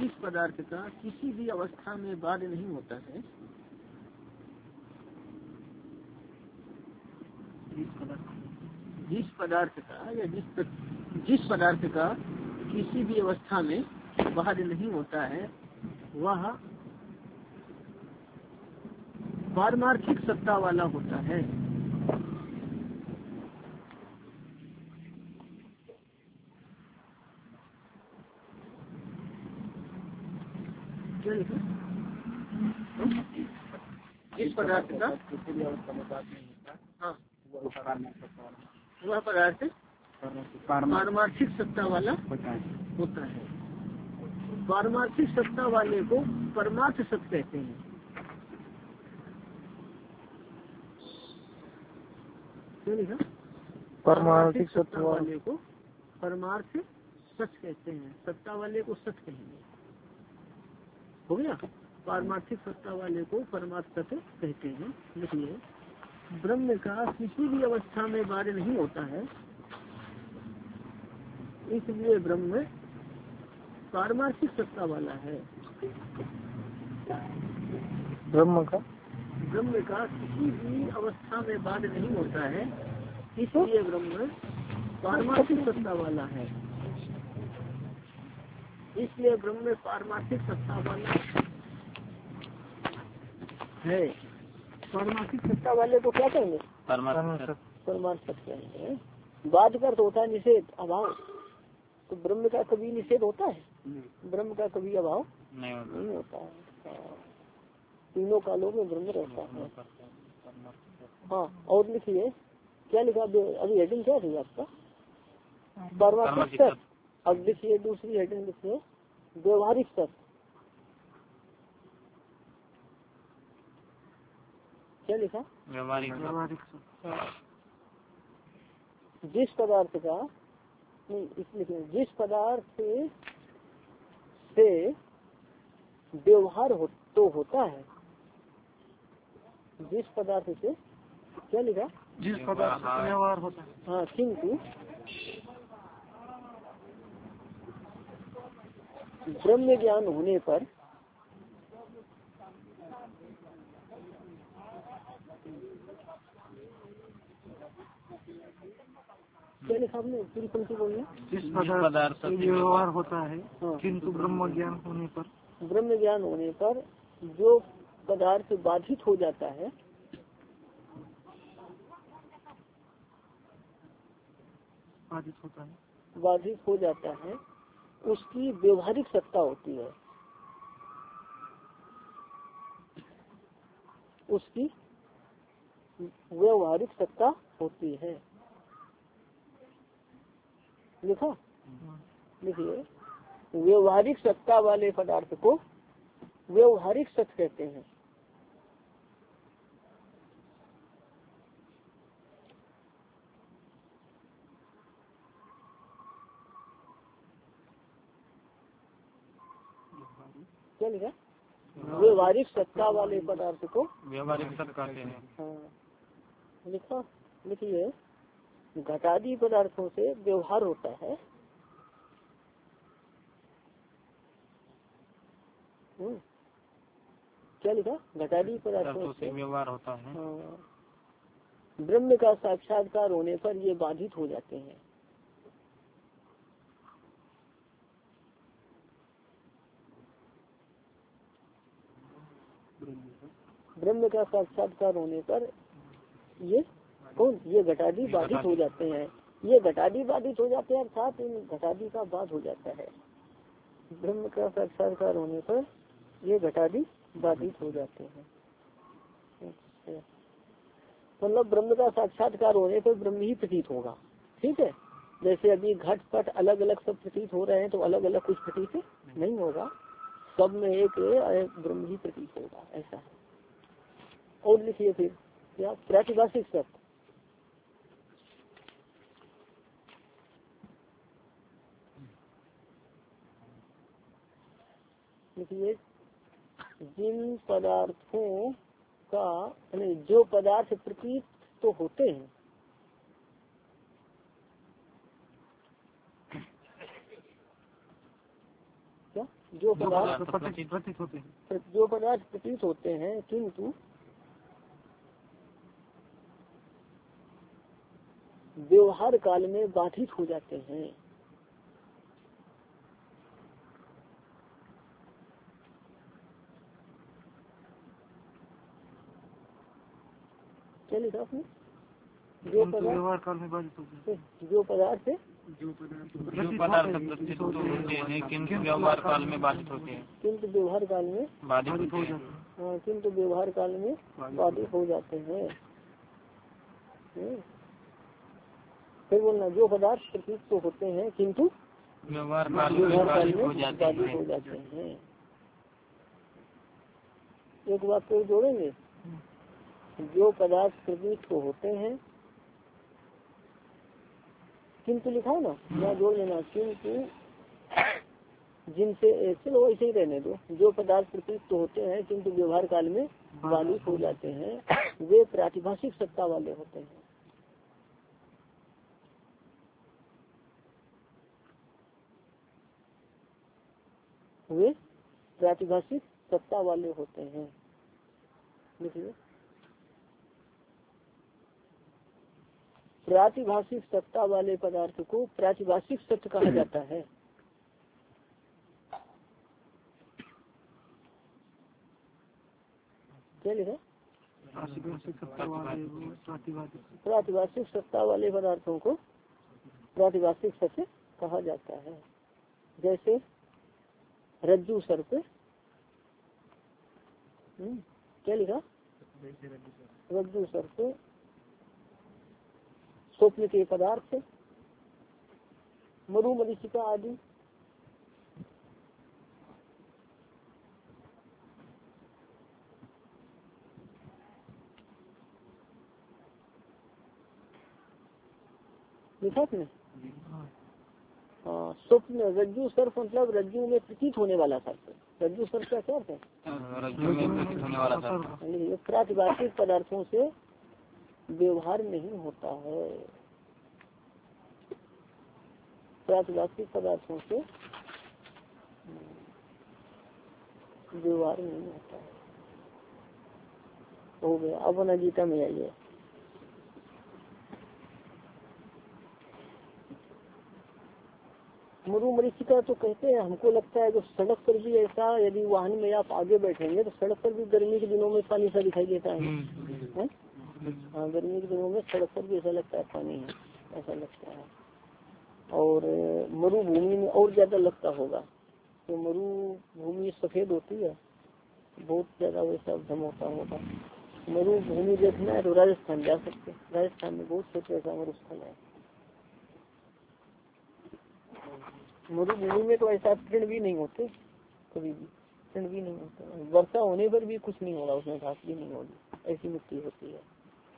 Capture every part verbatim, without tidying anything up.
जिस पदार्थ का किसी भी अवस्था में बाध्य नहीं होता है, जिस पदार्थ का या जिस जिस पदार्थ का किसी भी अवस्था में बाध्य नहीं होता है वह पारमार्थिक सत्ता वाला होता है। जिस पदार्थ का किसी भी अवस्था में बात नहीं होता, हाँ वह पदार्थ पारमार्थिक सत्ता वाला होता है। पारमार्थिक सत्ता वाले को परमार्थ सत्य कहते हैं। क्या लिखा? पारमार्थिक सत्ता वाले को परमार्थ सत्य कहते हैं। सत्ता वाले को सत्य कहेंगे। हो गया? पारमार्थिक सत्ता वाले को परमार्थ सत्य कहते हैं। देखिए, ब्रह्म का किसी भी अवस्था में बाध्य नहीं होता है, इसलिए ब्रह्म पारमार्थिक सत्ता वाला है। ब्रह्म का ब्रह्म का किसी भी अवस्था में बाध्य नहीं होता है, इसलिए ब्रह्म पारमार्थिक सत्ता वाला है। इसलिए ब्रह्म पारमार्थिक सत्ता वाला है। पारमार्थिक सत्ता वाले को क्या कहेंगे? परमार्थ सत्य कहेंगे। बाध का अर्थ होता है निषेध, अभाव। तो ब्रह्म का कभी निषेध होता है? ब्रह्म का कभी अभाव नहीं होता, नहीं होता है। तीनों कालों में ब्रह्म रहता है। हाँ, और लिखिए क्या लिखा अभी? हेडिंग क्या थी आपका? पारमार्थिक सत्य। अब लिखिए दूसरी हेडिंग लिखिए व्यवहारिक सत्य। क्या लिखा? व्यवहारिक सत्य। जिस पदार्थ का नहीं, इसलिए जिस पदार्थ से व्यवहार हो, तो होता है। जिस पदार्थ से क्या लिखा? जिस पदार्थ से व्यवहार होता है। हाँ, किंतु ब्रह्म ज्ञान होने पर क्या लिखा आपने? पूरी पंक्ति बोलिए। जिस पदार्थ से व्यवहार होता है, हाँ, किंतु ब्रह्म ज्ञान होने पर ब्रह्म ज्ञान होने पर जो पदार्थ बाधित हो जाता है, बाधित होता है बाधित हो जाता है उसकी व्यवहारिक सत्ता होती है। उसकी व्यवहारिक सत्ता होती है। लिखा? लिखिए, व्यवहारिक सत्ता वाले पदार्थ को व्यवहारिक सत्य कहते हैं। क्या लिखा? व्यवहारिक सत्ता वाले पदार्थ को व्यवहारिक सत्य कहते हैं। हाँ, लिखा? लिखिए, घटादी पदार्थों से व्यवहार होता है। क्या लिखा? घटादी पदार्थों से व्यवहार होता है। हाँ, ब्रह्म का साक्षात्कार होने पर ये बाधित हो जाते हैं। ब्रह्म का साक्षात्कार होने पर ये कौन? ये घटादी बाधित हो जाते हैं। ये घटादी बाधित हो जाते हैं, अर्थात इन घटादी का बाध हो जाता है। ब्रह्म का साक्षात्कार होने पर ये घटादी बाधित हो जाते हैं। मतलब ब्रह्म का साक्षात्कार होने पर ब्रह्म ही प्रतीत होगा। ठीक है, जैसे अभी घट पट अलग अलग सब प्रतीत हो रहे हैं, तो अलग अलग कुछ प्रतीत नहीं होगा, सब में एक ब्रह्म ही प्रतीत होगा, ऐसा है। और लिखिए फिर क्या? प्रातिभाषिक सत्य। देखिए, जिन पदार्थों का यानी जो पदार्थ प्रतीत तो होते हैं, क्या जो पदार्थ प्रतीत होते हैं जो पदार्थ प्रतीत होते हैं किंतु व्यवहार काल में बाधित हो जाते हैं। क्या लिखा आपने? जो पदार्थ व्यवहार काल में बाधित होते हैं जो पदार्थ जो पदार्थ प्रतीत होते हैं किंतु व्यवहार काल में बाधित होते हैं किंतु व्यवहार काल में बाधित हो जाते हैं किंतु व्यवहार काल में बाधित हो जाते हैं। फिर बोलना जो पदार्थ प्रतीत तो होते हैं किंतु व्यवहार काल में बाधित हो जाते हैं। एक बात को जोड़ेंगे, जो पदार्थ प्रतीत तो होते हैं किंतु लिखा है ना, यहाँ जोड़ लेना किंतु जिनसे, चलो ऐसे ही रहने दो। जो पदार्थ प्रतीत तो होते हैं किंतु व्यवहार काल में बाधित हो जाते हैं वे प्रातिभाषिक सत्ता वाले होते हैं। वे प्रातिभाषिक सत्ता वाले होते हैं। देखिए प्रातिभाषिक सत्ता वाले पदार्थ को प्रातिभाषिक सत्य कहा जाता है। क्या लिखा? प्रातिभाषिक सत्ता वाले पदार्थों को प्रातिभाषिक सत्य कहा जाता है। जैसे रज्जु सर्प, क्या लिखा? रज्जु सर्प, स्वप्न के पदार्थ, मरु मरीचिका आदि। लिखा आपने? हाँ, स्वप्न रज्जु सर्प मतलब रज्जु में प्रतीत होने वाला सर्प। रज्जु सर्प का क्या है? रज्जु में प्रतीत होने वाला सर्प। प्रातिभाषिक पदार्थों से व्यवहार नहीं होता है। प्रातिभाषिक पदार्थों से व्यवहार नहीं होता है। हो गया। अब ना गीता में आइए। मरु मरीचिका तो कहते हैं, हमको लगता है जो सड़क पर भी ऐसा, यदि वाहन में आप आगे बैठेंगे तो सड़क पर भी गर्मी के दिनों में पानी सा दिखाई देता है, है? हाँ, गर्मी के दिनों में सड़क पर भी ऐसा लगता है पानी है, ऐसा लगता है। और मरुभूमि में और ज्यादा लगता होगा, तो मरुभूमि सफेद होती है, बहुत ज्यादा वैसा भ्रम होता होगा। मरुभूमि देखना है तो राजस्थान जा सकते हैं। राजस्थान में बहुत छोटे ऐसा मरुस्थल है। मरुभूमि में तो ऐसा तृण भी नहीं होते, कभी भी तृण भी नहीं होते। वर्षा होने पर भी कुछ नहीं होगा, उसमें घास भी नहीं होगी, ऐसी मिट्टी होती है।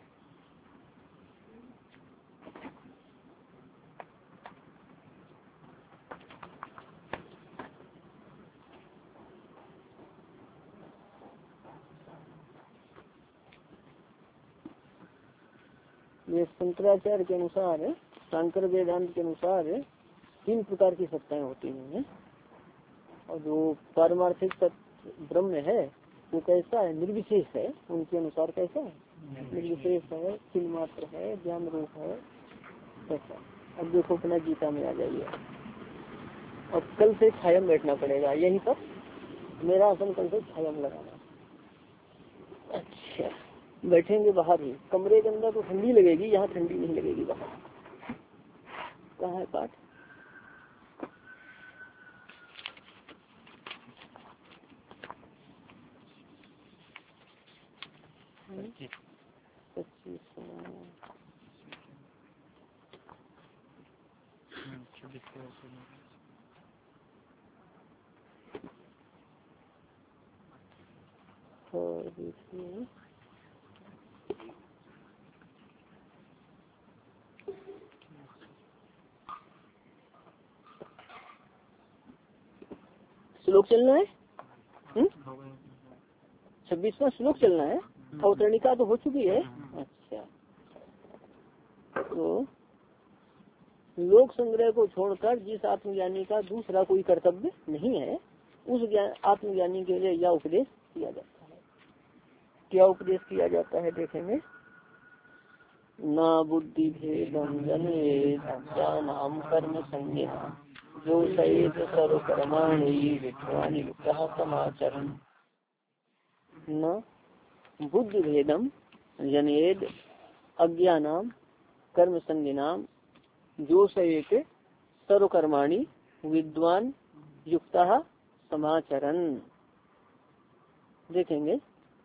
ये शंकराचार्य के अनुसार, शंकर वेदांत के अनुसार तीन प्रकार की सत्ताएं होती हैं। और जो पारमार्थिक सत्य ब्रह्म है वो कैसा है? निर्विशेष है। उनके अनुसार कैसा है? निर्विशेष है, चिन्ह मात्र है, ज्ञान रूप है, कैसा। अब देखो अपना गीता में आ जाइए। अब कल से छायम बैठना पड़ेगा यहीं पर, मेरा आसन कल से छायम लगाना। अच्छा, बैठेंगे बाहर ही, कमरे के अंदर तो ठंडी लगेगी, यहाँ ठंडी नहीं लगेगी। बाहर कहाँ है पाठ? पच्चीस और देखिए श्लोक चलना है, छब्बीसवां श्लोक चलना है। अवतरणिका तो हो चुकी है। अच्छा, तो लोक संग्रह को छोड़कर जिस आत्मज्ञानी का दूसरा कोई कर्तव्य नहीं है उस ज्ञान आत्मज्ञानी के लिए यह उपदेश किया जाता है। क्या उपदेश किया जाता है देखेंगे। न बुद्धि भेदम जनेत अज्ञानाम कर्म संज्ञा जो सहित सर्व कर्माणि विद्वान् युक्तः समाचरन्। न बुद्धि भेदम जनेत अज्ञानाम कर्म संज्ञानाम जो सहित सर्व कर्माणि विद्वान् युक्तः समाचरन्। देखेंगे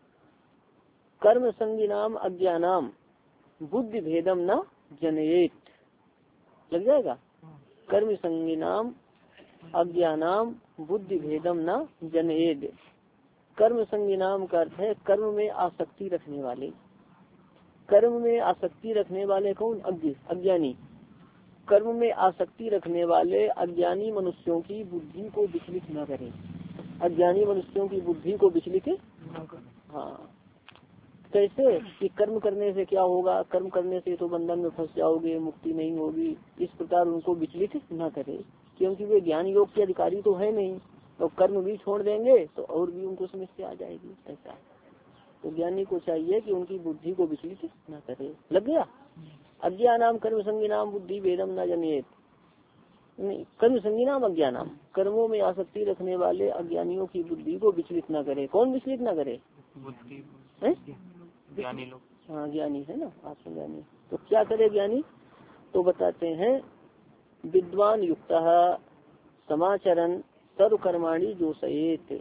कर्म संज्ञानाम अज्ञानाम बुद्धि भेदम न जनयेत, लग जाएगा। कर्म संज्ञानाम अज्ञानाम बुद्धि भेदम न जनयेत। कर्म संज्ञानाम का अर्थ है कर्म में आसक्ति रखने वाले। कर्म में आसक्ति रखने वाले कौन? अज्ञ अज्ञानी। कर्म में आसक्ति रखने वाले अज्ञानी मनुष्यों की बुद्धि को विचलित न करें। अज्ञानी मनुष्यों की बुद्धि को विचलित, हाँ कैसे कि कर्म करने से क्या होगा, कर्म करने से तो बंधन में फंस जाओगे, मुक्ति नहीं होगी, इस प्रकार उनको विचलित न करे, क्योंकि वे ज्ञान योग के अधिकारी तो है नहीं। तो कर्म भी छोड़ देंगे तो और भी उनको समस्या आ जाएगी। ऐसा तो ज्ञानी को चाहिए कि उनकी बुद्धि को विचलित न करे। लग गया। अज्ञानाम कर्म संज्ञानाम बुद्धि भेदम न जनेत। नहीं, कर्म संज्ञानाम अज्ञानाम, कर्मों में आसक्ति रखने वाले अज्ञानियों की बुद्धि को विचलित न करे। कौन विचलित न करे? बुद्धि ज्ञानी लोग। हाँ ज्ञानी है ना, आत्मज्ञानी। तो क्या करे ज्ञानी? तो बताते हैं विद्वान युक्तः समाचरन् सर्व कर्माणि जोषयेत्।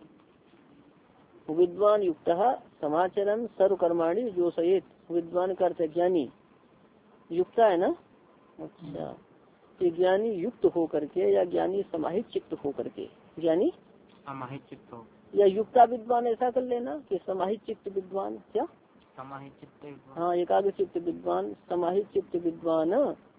विद्वान युक्तः समाचरन् सर्व कर्माणि जोषयेत्। विद्वान का अर्थ ज्ञानी, युक्ता है ना। अच्छा, कि ज्ञानी युक्त हो करके या ज्ञानी समाहित चित्त हो करके, ज्ञानी समाहित चित्त हो या युक्ता विद्वान, ऐसा कर लेना कि समाहित चित्त विद्वान। क्या समाहित चित्त? हाँ, एकाग्र चित्त विद्वान, समाहित चित्त विद्वान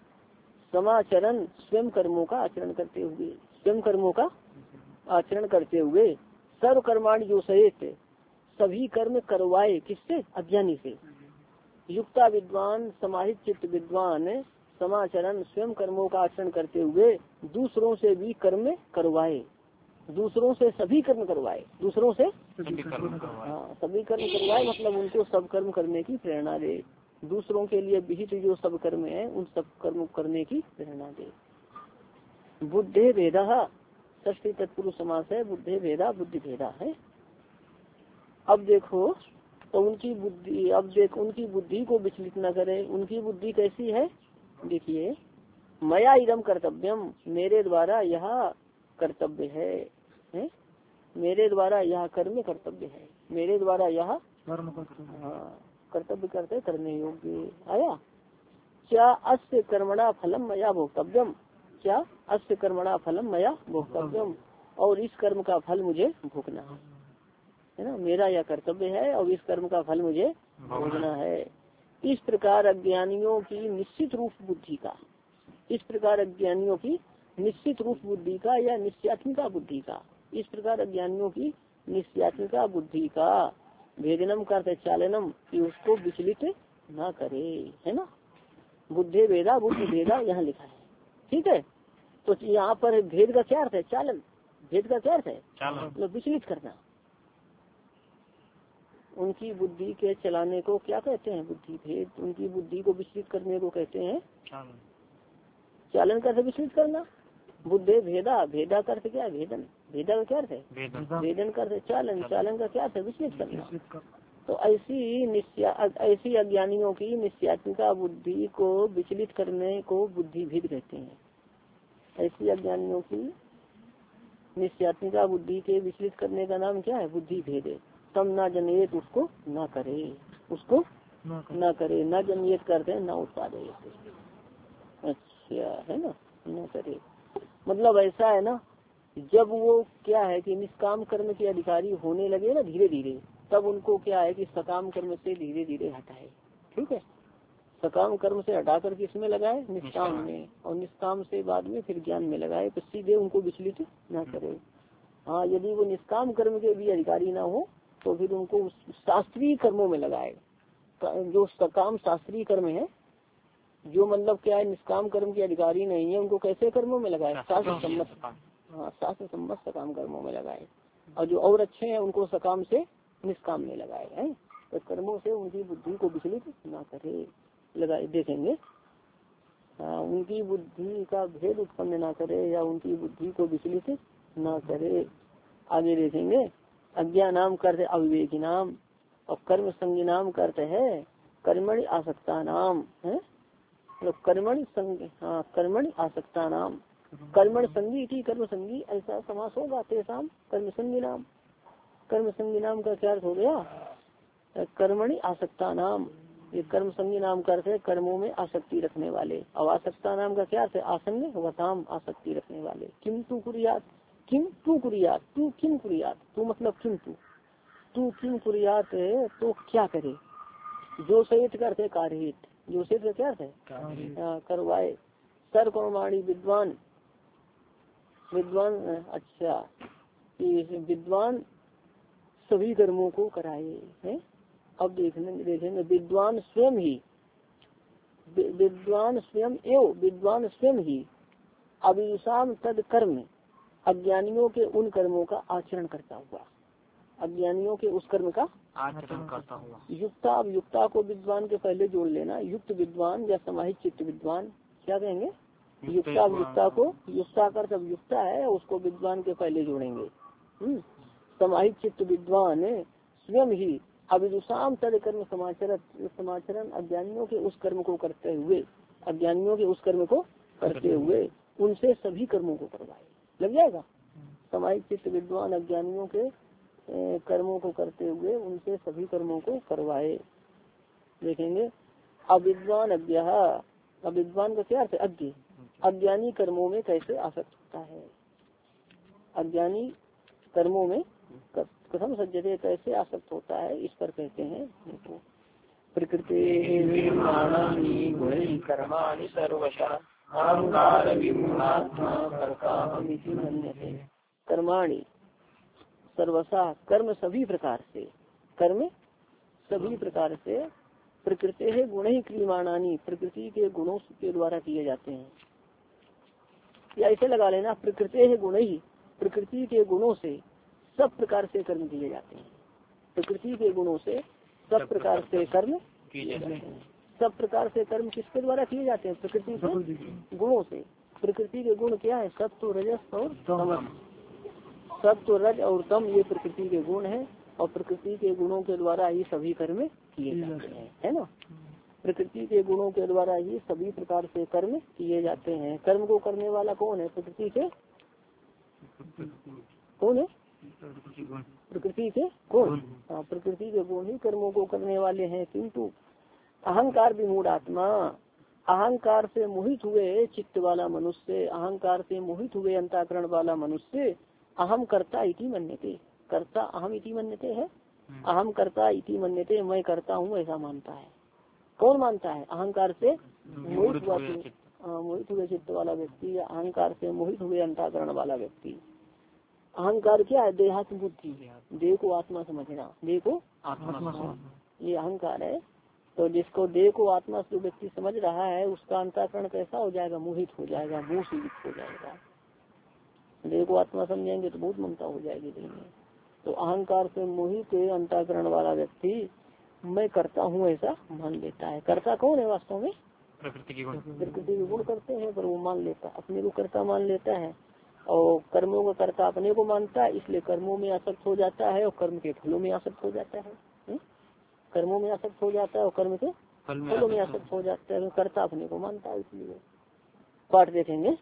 समाचरण स्वयं कर्मों का आचरण करते हुए, स्वयं कर्मों का आचरण करते हुए सर्व कर्माणि जो सहित सभी कर्म करवाए। किससे? अज्ञानी से। युक्ता विद्वान समाहित चित्त विद्वान समाचरण स्वयं कर्मों का आचरण करते हुए दूसरों से भी कर्म करवाए। दूसरों से सभी कर्म करवाए, दूसरों से सभी कर्म करवाए। हाँ, सभी कर्म करवाए मतलब उनको सब कर्म करने की प्रेरणा दे। दूसरों के लिए विहित जो सब कर्म है उन सब कर्म करने की प्रेरणा दे। बुद्धे भेदा षष्ठी तत्पुरुष समास है। बुद्धे भेदा बुद्धि भेदा है। अब देखो तो उनकी बुद्धि, अब देख उनकी बुद्धि को विचलित न करे। उनकी बुद्धि कैसी है? देखिए, मया इदम कर्तव्यम, मेरे द्वारा यह कर्तव्य है, है? मेरे द्वारा यह कर्म कर्तव्य है, मेरे द्वारा यह कर्म कर्तव्य। हाँ, कर्तव्य करते करने योग्य। आया क्या? अस्य कर्मणा फलम मया भोक्तव्यम। क्या? अस्य कर्मणा फलम मया भोक्तव्यम, और इस कर्म का फल मुझे भोगना है, है ना। मेरा यह कर्तव्य है और इस कर्म का फल मुझे भोगना है। इस प्रकार अज्ञानियों की निश्चित रूप बुद्धि का, इस प्रकार अज्ञानियों की निश्चित रूप बुद्धि का या निश्चयात्मिका बुद्धि का, इस प्रकार अज्ञानियों की निश्चयात्मिका बुद्धि का भेदनम का चालनम, कि उसको विचलित ना करे, है ना। बुद्धे भेदा बुद्धि भेदा यहाँ लिखा है, ठीक है। तो यहाँ पर भेद का क्या अर्थ है? चालन। भेद का क्या अर्थ है? मतलब विचलित करना। उनकी बुद्धि के चलाने को क्या कहते हैं? बुद्धि भेद। उनकी बुद्धि को विचलित करने को कहते हैं चालन। चालन का अर्थ विचलित करना। बुद्धे भेदा, भेदा का अर्थ क्या है? भेदन। भेदा का क्या अर्थ है? भेदन का अर्थ चालन। चालन का क्या अर्थ है? विचलित करना। तो ऐसी निश्चय ऐसी अज्ञानियों की निश्चयात्मिका बुद्धि को विचलित करने को बुद्धि भेद कहते हैं। ऐसी अज्ञानियों की निश्चयात्मिका बुद्धि के विचलित करने का नाम क्या है? बुद्धि भेद है। तम ना जनियत, उसको ना करे, उसको ना करे। ना जनियत करते हैं ना उत्पादे। अच्छा, है ना, ना करे मतलब ऐसा है ना, जब वो क्या है कि निष्काम कर्म के अधिकारी होने लगे ना धीरे धीरे, तब उनको क्या है कि सकाम कर्म से धीरे धीरे हटाए। ठीक है, सकाम कर्म से हटाकर किसमें लगाए? निष्काम में। और निष्काम से बाद में फिर ज्ञान में लगाए, तो सीधे उनको विचलित ना करे। हाँ, यदि वो निष्काम कर्म के भी अधिकारी ना हो तो फिर उनको शास्त्रीय कर्मों में लगाए। जो सकाम शास्त्रीय कर्म है, जो मतलब क्या है निष्काम कर्म के अधिकारी नहीं है, उनको कैसे कर्मों में लगाए? शास्त्र सम्मत। हाँ, शास्त्र सम्मत सकाम कर्मों में लगाए। और जो और अच्छे हैं उनको सकाम से निष्काम में लगाए हैं। तो कर्मों से उनकी बुद्धि को विचलित ना करे, लगाए देखेंगे। हाँ, उनकी बुद्धि का भेद उत्पन्न ना करे या उनकी बुद्धि को विचलित ना करे। आगे देखेंगे। अज्ञानाम करते अविवेकी नाम और कर्म संगी नाम करते है कर्मणि आसक्ता नाम है। तो कर्मणि संग हाँ कर्मणि आसक्ता नाम कर्मण संगी थी कर्म संगी ऐसा समास होगा। तेसाम कर्म संगी नाम, कर्म संगी नाम का क्या अर्थ हो गया? कर्मणि आसक्ता नाम, ये कर्म संगी नाम का अर्थ है कर्मों में आसक्ति रखने वाले। अब आसक्ता नाम का क्या अर्थ है? आसंग वताम आसक्ति रखने वाले। किम तू कुरियात, किम तू कुरियात, तू किम कुरियात, तू मतलब किम तू, तू किम कुरियात है तो क्या करे। जो सहित करते कार्यहित, जो सहित क्या अर्थ है? करवाए। सर्वकर्माणि विद्वान, विद्वान अच्छा विद्वान सभी कर्मों को कराए है। अब देखने देखेंगे विद्वान स्वयं ही, विद्वान स्वयं एवं विद्वान स्वयं ही अभिशाम तद कर्म, अज्ञानियों के उन कर्मों का आचरण करता हुआ, अज्ञानियों के उस कर्म का आचरण करता हुआ। युक्ता, अब युक्ता को विद्वान के पहले जोड़ लेना। युक्त विद्वान या समाहित चित्त विद्वान क्या कहेंगे? युक्ता युक्ता को युक्ता कर तब युक्ता है उसको विद्वान के पहले जोड़ेंगे। हम्म समाहित चित्त विद्वान स्वयं ही अविदुषाम तद कर्म समाचरण, समाचरण अज्ञानियों के उस कर्म को करते हुए, अज्ञानियों के उस कर्म को करते हुए उनसे सभी कर्मों को करवाए। लग जाएगा। समाहित चित्त विद्वान अज्ञानियों के कर्मों को करते हुए उनसे सभी कर्मों को करवाए। देखेंगे अविद्वान अज्ञा, अविद्वान का क्या अर्थ है? अज्ञ, अज्ञानी कर्मों में कैसे आसक्त होता है, अज्ञानी कर्मों में कथम सज्जते कैसे आसक्त होता है, इस पर कहते हैं देखो प्रकृति कर्माणि सर्वशः अहंकार विमूढात्मा कर्ताहमिति मन्यते। कर्माणि सर्वशः कर्म सभी प्रकार से, कर्म सभी प्रकार से प्रकृति है गुण ही क्रियमाणानी प्रकृति के गुणों के द्वारा किए जाते हैं। या ऐसे लगा लेना प्रकृति है गुण ही, प्रकृति के गुणों से सब प्रकार से कर्म किए जाते हैं। प्रकृति के गुणों से सब प्रकार से कर्म किए जाते हैं। सब प्रकार से कर्म किसके द्वारा किए जाते हैं? प्रकृति के गुणों से। प्रकृति के गुण क्या है? सत्व रजस और तमस। सत्व रज और तम ये प्रकृति के गुण है और प्रकृति के गुणों के द्वारा ही सभी कर्म किए जाते हैं, है ना। प्रकृति के गुणों के द्वारा ही सभी प्रकार से कर्म किए जाते हैं। कर्म को करने वाला कौन है? प्रकृति के कौन है? प्रकृति के गुण। हाँ, प्रकृति के गुण ही कर्मों को करने वाले हैं। किंतु अहंकार विमूढ़ आत्मा, अहंकार से मोहित हुए चित्त वाला मनुष्य, अहंकार से मोहित हुए अंतःकरण वाला मनुष्य अहम कर्ता इति मन्यते, कर्ता अहम इति मन्यते है, अहम कर्ता इति मन्यते, मैं करता हूँ ऐसा मानता है। कौन मानता है? अहंकार से मोहित हुआ मोहित हुए चित्त वाला व्यक्ति या अहंकार से मोहित हुए अंतःकरण वाला व्यक्ति। अहंकार क्या है? देहात्म बुद्धि, देह को आत्मा समझना, देह को आत्मा, ये अहंकार है। तो जिसको देह को आत्मा से व्यक्ति समझ रहा है उसका अंतःकरण कैसा हो जाएगा? मोहित हो जाएगा, मोह से युक्त हो जाएगा। देह को आत्मा समझेंगे तो बहुत ममता हो जाएगी दिल में। तो अहंकार से मोहित अंतःकरण वाला व्यक्ति मैं करता हूँ ऐसा मान लेता है। करता कौन है वास्तव में? प्रकृति के गुण। प्रकृति के गुण करते हैं पर वो मान लेता, अपने को करता मान लेता है और कर्मों का कर्ता अपने को मानता है, इसलिए कर्मों में आसक्त हो जाता है और कर्म के फलों में आसक्त हो जाता है। हुँ? कर्मों में आसक्त हो जाता है और कर्म के फलों में आसक्त हो जाता है। कर्ता अपने को मानता है। इसलिए पाठ देखेंगे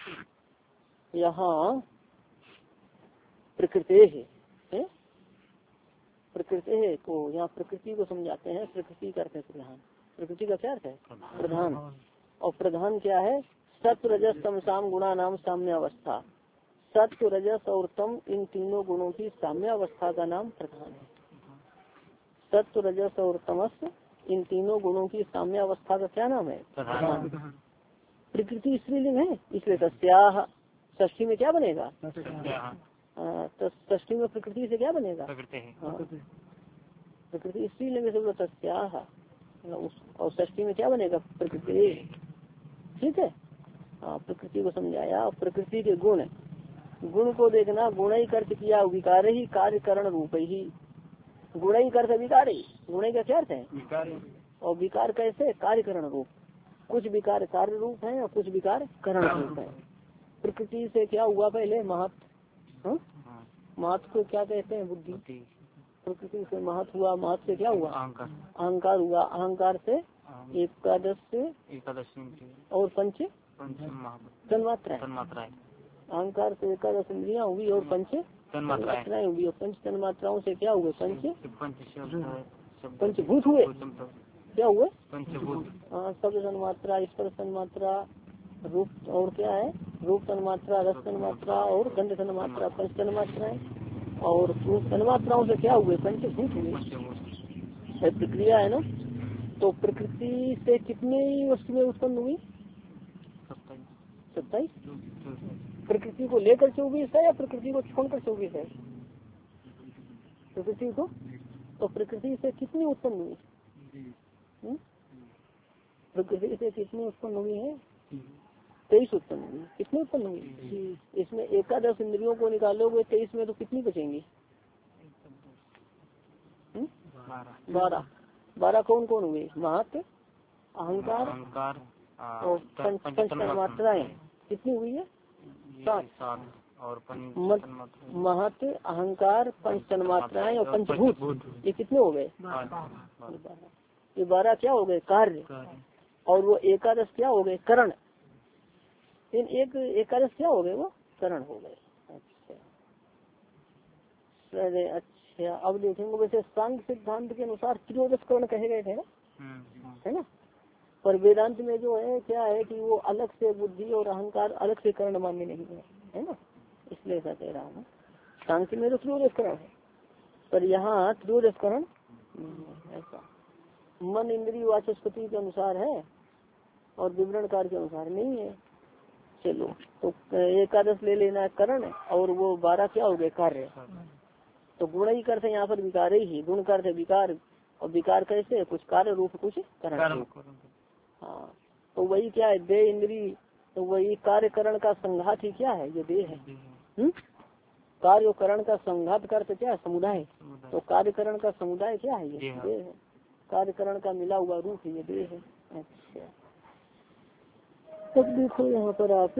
यहाँ प्रकृति है, प्रकृति को यहाँ प्रकृति को समझाते हैं। प्रकृति करते हैं प्रधान, प्रकृति का क्या अर्थ है? प्रधान। और प्रधान क्या है? सत्व रजस तम साम गुणा नाम साम्य अवस्था। सत्व रजस और तम इन तीनों गुणों की साम्य अवस्था का नाम प्रधान है। सत्व रजस और तमस इन तीनों गुणों की साम्य अवस्था का क्या नाम है? प्रधान। प्रकृति स्त्रीलिंग है इसलिए सस्याह, षष्ठी में क्या बनेगा? तो षष्ठी में प्रकृति से क्या बनेगा? प्रकृति स्त्रीलिंग से सस्याह और षष्ठी में क्या बनेगा? प्रकृति। ठीक है। हाँ, प्रकृति को समझाया। प्रकृति के गुण गुण को देखना, गुण ही अर्थ किया विकार ही कार्य करण रूप ही, गुण ही अर्थ विकार ही, गुण का क्या अर्थ है विकार, और विकार कैसे कार्य करण रूप, कुछ विकार कार्य रूप है और कुछ विकार करण रूप है। प्रकृति से क्या हुआ पहले महत्व, महत्व को क्या कहते हैं बुद्धि, प्रकृति से महत्व हुआ, महत्व से क्या हुआ अहंकार हुआ, अहंकार से एकादश से एकादश और पंच तन्मात्राएं, अहंकार से एकादश इंद्रियां हुई और पंच तन्मात्राएं हुई, और पंच तन्मात्राओं से क्या हुए पंच पंचभूत हुए, क्या हुए पंचभूत, हाँ शब्द तन्मात्रा, स्पर्श तन्मात्रा, रूप और क्या है रूप तन्मात्रा, रस तन्मात्रा और गंध तन्मात्रा, पंच तन्मात्राएं, और तन्मात्राओं से क्या हुए पंचभूत हुए, प्रक्रिया है ना। तो प्रकृति से कितनी वस्तुएं उत्पन्न हुई, सत्ताईस, प्रकृति को लेकर चौबीस है या प्रकृति को छोड़कर चौबीस है, प्रकृति को, तो प्रकृति से कितनी उत्पन्न हुई, प्रकृति से कितनी उत्पन्न हुई है तेईस उत्पन्न हुई, कितनी उत्पन्न हुई, इसमें एकादश इंद्रियों को निकालोगे तेईस में तो कितनी बचेंगी, बारह, बारह कौन कौन हुए महत्व, अहंकार और पंच तन्मात्राएं कितनी हुई है सात, और महत्व अहंकार पंच तन्मात्राएं और पंचभूत, ये कितने हो गए, ये बारह क्या हो गए कार्य, और वो एकादश क्या हो गए करण, इन एक एकादश क्या हो गए वो करण हो गए। अच्छा अरे अच्छा, अब देखेंगे वैसे सांख्य सिद्धांत के अनुसार त्रियोदश करण कहे गए थे ना, है ना, पर वेदांत में जो है क्या है कि वो अलग से बुद्धि और अहंकार अलग से करण मान्य नहीं है, है ना, इसलिए ऐसा कह रहा हूँ। सांख्य में तो त्रियोदश करण है, पर यहाँ त्रियोदश करण ऐसा मन इंद्रिय वाचस्पति के अनुसार है और विवरण कार्य के अनुसार नहीं है। चलो तो एकादश ले लेना है करण, और वो बारह क्या हो गए कार्य, तो गुण ही करते यहाँ पर विकार ही, गुण करते विकार, और विकार कैसे कुछ कार्य रूप कुछ करण रूप, हाँ तो वही क्या है देह इंद्री, तो वही कार्यकरण का संघात ही क्या है ये देह है, हम्म कार्य करण का संघात करते क्या है समुदाय, तो कार्यकरण का समुदाय क्या है ये देह है, कार्यकरण का मिला हुआ रूप ये देह है। अच्छा तब देखो यहाँ पर आप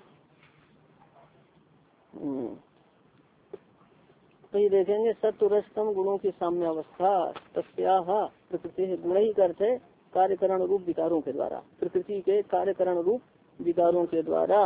तो ये देखेंगे सत्व रजतम गुणों की साम्य अवस्था, तस्याह प्रकृति से गुण ही करते कार्यकरण रूप विकारों के द्वारा, प्रकृति के कार्यकरण रूप विकारों के द्वारा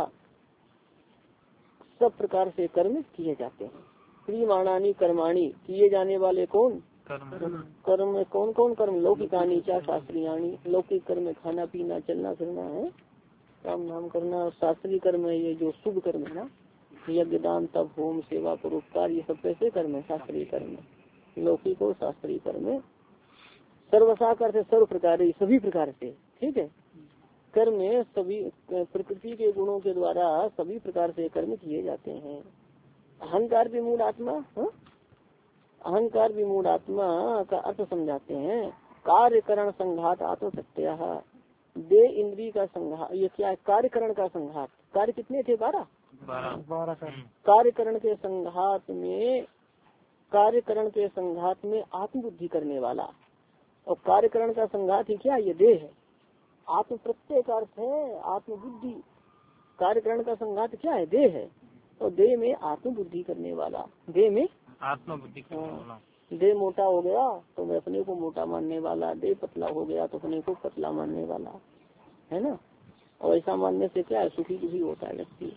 सब प्रकार से कर्म किए जाते हैं। क्रियमाणानी कर्माणी किए जाने वाले कौन कर्म, कर्म कौन कौन कर्म, लौकिकानी चा शास्त्रीयाणी, लौकिक कर्म खाना पीना चलना फिरना है, काम नाम करना, शास्त्रीय कर्म है ये जो शुभ कर्म है ना, यज्ञ दान तप होम सेवा परोपकार, ये सब कैसे कर्म है शास्त्रीय कर्म, लौकिक और शास्त्रीय कर्म। सर्वसा करते सर्व प्रकार सभी प्रकार से, ठीक है, कर्म सभी प्रकृति के गुणों के द्वारा सभी प्रकार से कर्म किए जाते हैं। अहंकार विमूढ़ आत्मा, हा? अहंकार विमूढ़ आत्मा का अर्थ समझाते हैं, कार्यकरण संघात आत्म सत्य, दे इंद्री का संघात, ये क्या है कार्यकरण का संघात, कार्य कितने थे बारह, बारह कार्यकरण के संघात में, कार्यकरण के संघात में आत्मबुद्धि करने वाला, और कार्यकरण का संघात ही क्या ये देह है, आत्म प्रत्यय का अर्थ है आत्मबुद्धि, कार्यकरण का संघात क्या है देह है, और देह में आत्मबुद्धि करने वाला, देह में आत्मबुद्धि करने वाला, देह मोटा हो गया तो मैं अपने को मोटा मानने वाला, देह पतला हो गया तो अपने को पतला मानने वाला, है ना, और ऐसा मानने से क्या है सुखी दुखी होता है व्यक्ति,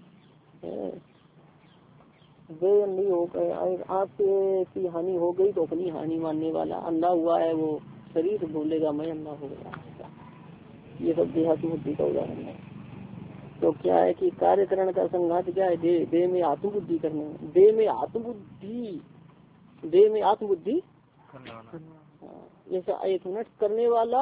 देह अंधी हो गए, आँख की हानि हो गई तो अपनी हानि मानने वाला, अंधा हुआ है वो शरीर बोलेगा मैं अंधा हो गया, ये सब देहाती बुद्धि का उदाहरण है। तो क्या है कि कार्यकरण का संघात क्या है देह, देह में आत्मबुद्धि करने, देह में आत्मबुद्धि, देह में आत्मबुद्धि जैसा एक मिनट करने वाला,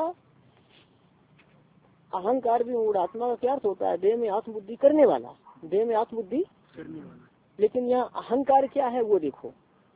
अहंकार भी मूढ़ आत्मा का क्या अर्थ होता है देह में आत्मबुद्धि करने वाला, देह में आत्मबुद्धि करने वाला, लेकिन यहाँ अहंकार क्या है वो देखो,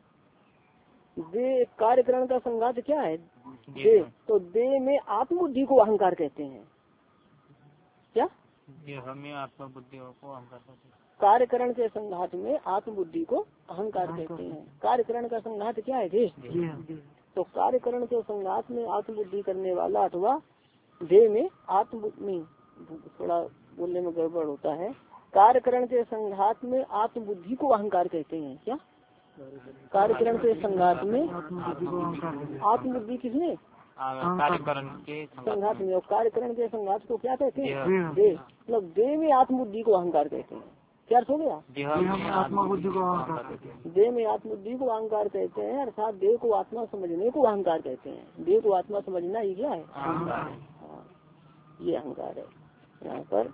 देह कार्यकरण का संघात क्या है देह, तो देह में आत्मबुद्धि को अहंकार कहते हैं, क्या ये हमें आत्मबुद्धि को अहंकार कहते हैं, कार्यकरण के संघात में आत्मबुद्धि को अहंकार कहते हैं। कार्यकरण का संघात क्या है? देह। तो कार्यकरण के संघात में आत्मबुद्धि करने वाला अथवा देह में आत्मबुद्धि, थोड़ा बोलने में गड़बड़ होता है। कार्यकरण के संघात में आत्मबुद्धि को अहंकार कहते हैं। क्या कार्यकरण के संघात में आत्मबुद्धि किसने? कार्यकरण के संघात में। और कार्यकरण के संघात को क्या कहते हैं? देह। मतलब देह में आत्मबुद्धि को अहंकार कहते हैं। क्या हो गया? देह में आत्मबुद्धि को अहंकार कहते हैं। देह में आत्मबुद्धि को अहंकार कहते हैं, अर्थात देह को आत्मा समझने को अहंकार कहते हैं। देह को आत्मा समझना ही क्या है? हाँ, ये अहंकार है यहाँ पर।